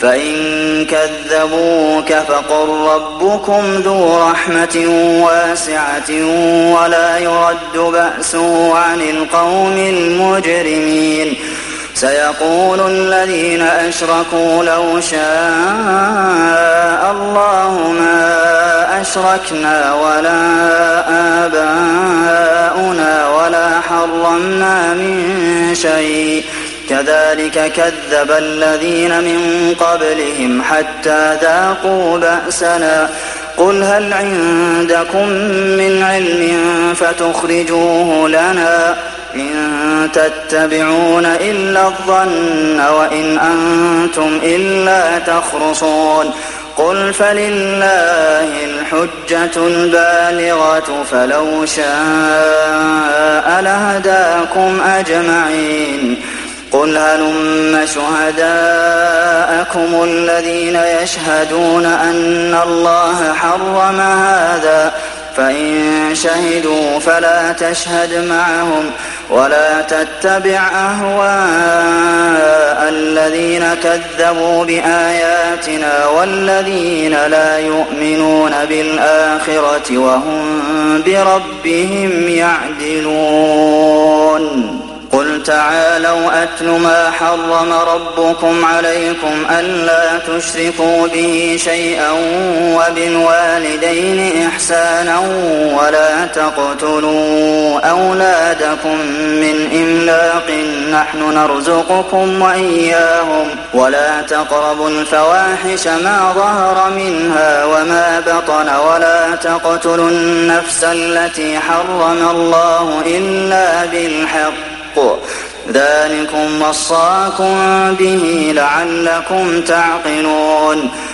فإن كذبوك فقل ربكم ذو رحمة واسعة ولا يرد بأسه عن القوم المجرمين سيقول الذين أشركوا لو شاء الله ما أشركنا ولا آباؤنا ولا حرمنا من شيء كذلك كذب الذين من قبلهم حتى ذاقوا بأسنا قل هل عندكم من علم فتخرجوه لنا إن تتبعون إلا الظن وإن أنتم إلا تخرصون قل فلله الحجة البالغة فلو شاء لهداكم أجمعين قل هلم شهداءكم الذين يشهدون أن الله حرم هذا فإن شهدوا فلا تشهد معهم ولا تتبع أهواء الذين كذبوا بآياتنا والذين لا يؤمنون بالآخرة وهم بربهم يعدلون قل تعالوا أتل ما حرم ربكم عليكم ألا تشركوا به شيئا وبالوالدين إحسانا ولا تقتلوا أولادكم من إملاق نحن نرزقكم وإياهم ولا تقربوا الفواحش ما ظهر منها وما بطن ولا تقتلوا النفس التي حرم الله إلا بالحق ذلكم وصاكم به لعلكم تعقلون